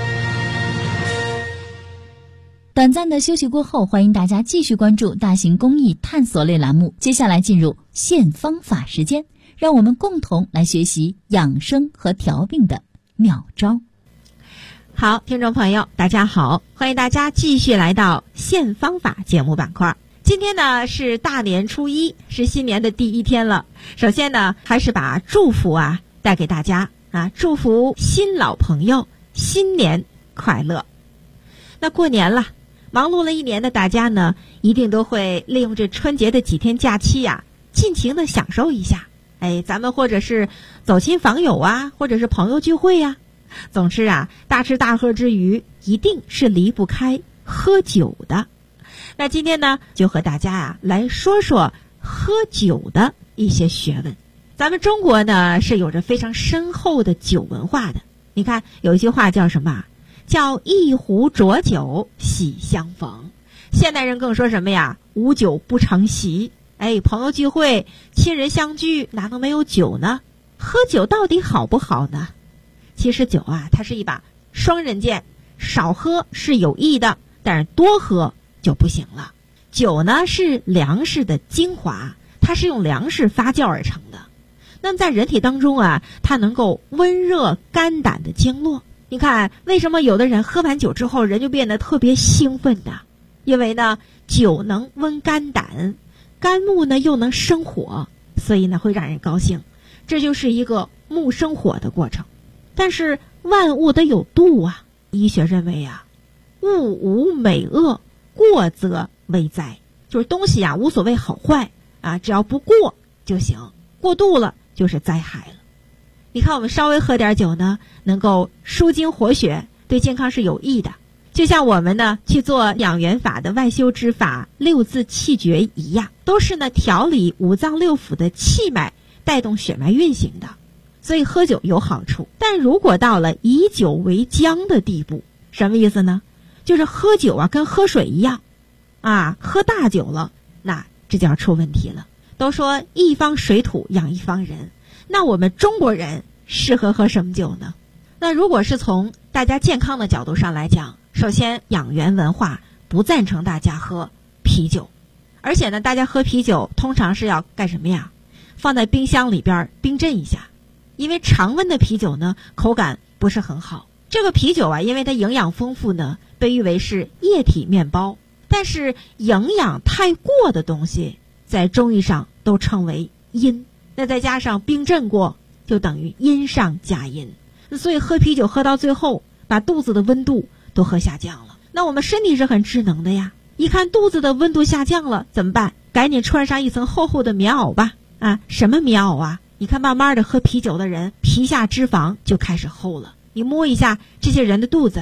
短暂的休息过后，欢迎大家继续关注大型公益探索类栏目。接下来进入现方法时间，让我们共同来学习养生和调病的妙招。 好，听众朋友，大家好，欢迎大家继续来到现方法节目板块。今天呢是大年初一，是新年的第一天了。首先呢，还是把祝福带给大家祝福新老朋友新年快乐。那过年了，忙碌了一年的大家呢，一定都会利用这春节的几天假期尽情的享受一下。咱们或者是走亲访友或者是朋友聚会总之大吃大喝之余，一定是离不开喝酒的。那今天呢，就和大家来说说喝酒的一些学问。咱们中国呢是有着非常深厚的酒文化的。你看有一句话叫什么？叫一壶浊酒喜相逢。现代人更说什么无酒不成席。朋友聚会，亲人相聚，哪能没有酒呢？喝酒到底好不好呢？其实酒它是一把双刃剑，少喝是有益的，但是多喝就不行了。酒呢是粮食的精华，它是用粮食发酵而成的。那么在人体当中它能够温热肝胆的经络。你看为什么有的人喝完酒之后人就变得特别兴奋的？因为呢酒能温肝胆，肝木呢又能生火，所以呢会让人高兴。这就是一个木生火的过程。但是万物得有度医学认为物无美恶，过则为灾。就是东西无所谓好坏只要不过就行，过度了就是灾害了。你看我们稍微喝点酒呢，能够舒筋活血，对健康是有益的。就像我们呢去做养元法的外修之法6字气诀一样，都是呢调理五脏六腑的气脉，带动血脉运行的。所以喝酒有好处，但如果到了以酒为浆的地步，什么意思呢？就是喝酒跟喝水一样喝大酒了，那这就要出问题了。都说一方水土养一方人，那我们中国人适合喝什么酒呢？那如果是从大家健康的角度上来讲，首先养元文化不赞成大家喝啤酒，而且呢大家喝啤酒通常是要干什么放在冰箱里边冰镇一下。因为常温的啤酒呢口感不是很好。这个啤酒因为它营养丰富呢，被誉为是液体面包，但是营养太过的东西在中医上都称为阴，那再加上冰镇过，就等于阴上加阴。所以喝啤酒喝到最后，把肚子的温度都喝下降了。那我们身体是很智能的一看肚子的温度下降了怎么办？赶紧穿上一层厚厚的棉袄吧。什么棉袄你看慢慢的喝啤酒的人，皮下脂肪就开始厚了。你摸一下这些人的肚子，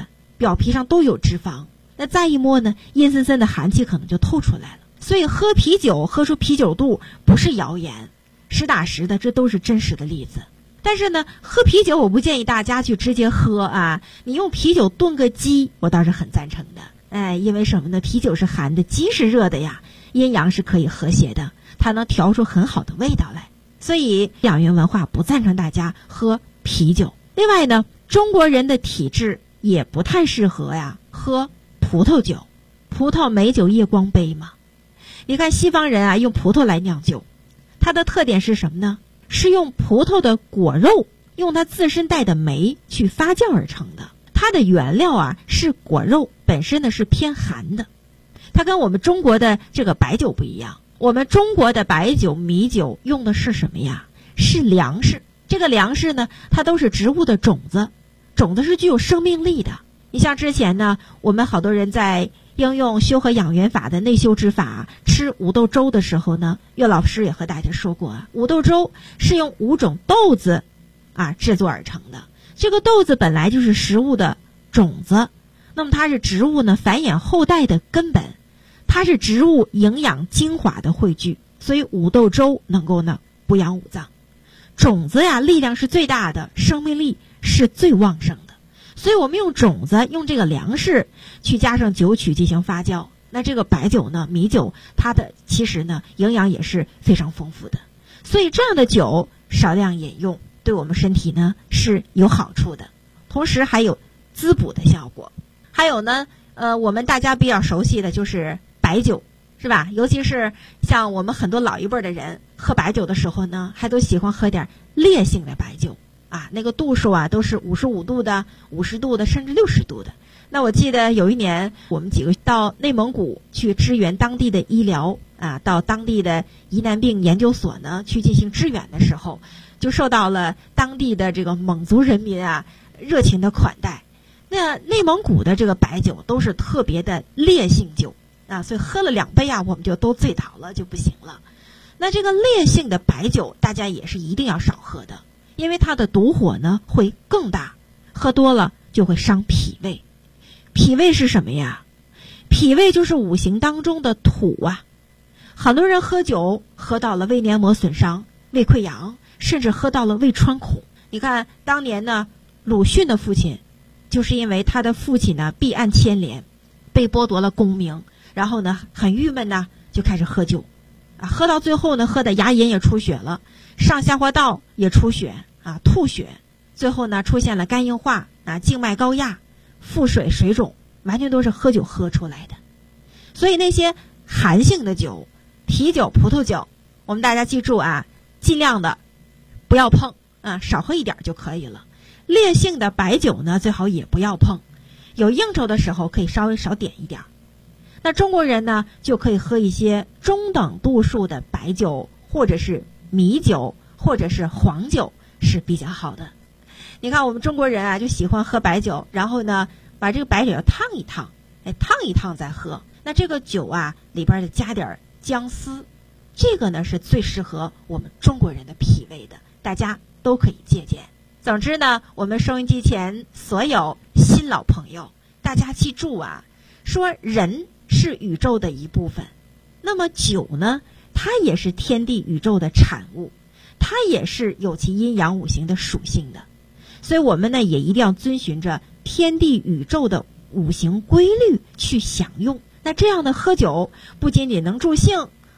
表皮上都有脂肪，那再一摸呢，阴森森的寒气可能就透出来了。所以喝啤酒喝出啤酒肚不是谣言，实打实的，这都是真实的例子。但是呢，喝啤酒我不建议大家去直接喝啊，你用啤酒炖个鸡，我倒是很赞成的。因为什么呢？啤酒是寒的，鸡是热的呀，阴阳是可以和谐的，它能调出很好的味道来。所以养元文化不赞成大家喝啤酒。另外呢，中国人的体质也不太适合喝葡萄酒，葡萄美酒夜光杯嘛。你看西方人用葡萄来酿酒，它的特点是什么呢？是用葡萄的果肉，用它自身带的酶去发酵而成的。它的原料是果肉，本身呢是偏寒的。它跟我们中国的这个白酒不一样，我们中国的白酒、米酒用的是什么呀？是粮食。这个粮食呢，它都是植物的种子，种子是具有生命力的。你像之前呢，我们好多人在应用修和养元法的内修之法，吃五豆粥的时候呢，岳老师也和大家说过五豆粥是用5种豆子制作而成的。这个豆子本来就是食物的种子，那么它是植物呢繁衍后代的根本，它是植物营养精华的汇聚，所以五豆粥能够呢补养五脏。种子力量是最大的，生命力是最旺盛的。所以我们用种子，用这个粮食去加上酒曲进行发酵，那这个白酒呢、米酒，它的其实呢营养也是非常丰富的。所以这样的酒少量饮用，对我们身体呢是有好处的，同时还有滋补的效果。还有呢，我们大家比较熟悉的就是白酒，是吧？尤其是像我们很多老一辈的人喝白酒的时候呢，还都喜欢喝点烈性的白酒。那个度数都是55度的、50度的，甚至60度的。那我记得有一年，我们几个到内蒙古去支援当地的医疗到当地的疑难病研究所呢去进行支援的时候，就受到了当地的这个蒙族人民热情的款待。那内蒙古的这个白酒都是特别的烈性酒所以喝了2杯我们就都醉倒了，就不行了。那这个烈性的白酒，大家也是一定要少喝的。因为它的毒火呢会更大，喝多了就会伤脾胃。脾胃是什么呀？脾胃就是五行当中的土很多人喝酒喝到了胃黏膜损伤、胃溃疡，甚至喝到了胃穿孔。你看当年呢，鲁迅的父亲就是因为他的父亲呢弊案牵连，被剥夺了功名，然后呢很郁闷就开始喝酒喝到最后呢，喝的牙龈也出血了，上下滑道也出血吐血，最后呢出现了肝硬化静脉高压、腹水、水肿，完全都是喝酒喝出来的。所以那些寒性的酒，啤酒、葡萄酒，我们大家记住尽量的不要碰少喝一点就可以了。烈性的白酒呢，最好也不要碰，有应酬的时候可以稍微少点一点。那中国人呢，就可以喝一些中等度数的白酒，或者是米酒，或者是黄酒是比较好的。你看我们中国人就喜欢喝白酒，然后呢把这个白酒要烫一烫，烫一烫再喝。那这个酒里边加点姜丝，这个呢是最适合我们中国人的脾胃的，大家都可以借鉴。总之呢，我们收音机前所有新老朋友，大家记住说人是宇宙的一部分，那么酒呢，它也是天地宇宙的产物，它也是有其阴阳五行的属性的。所以我们呢也一定要遵循着天地宇宙的五行规律去享用。那这样的喝酒不仅仅能助兴，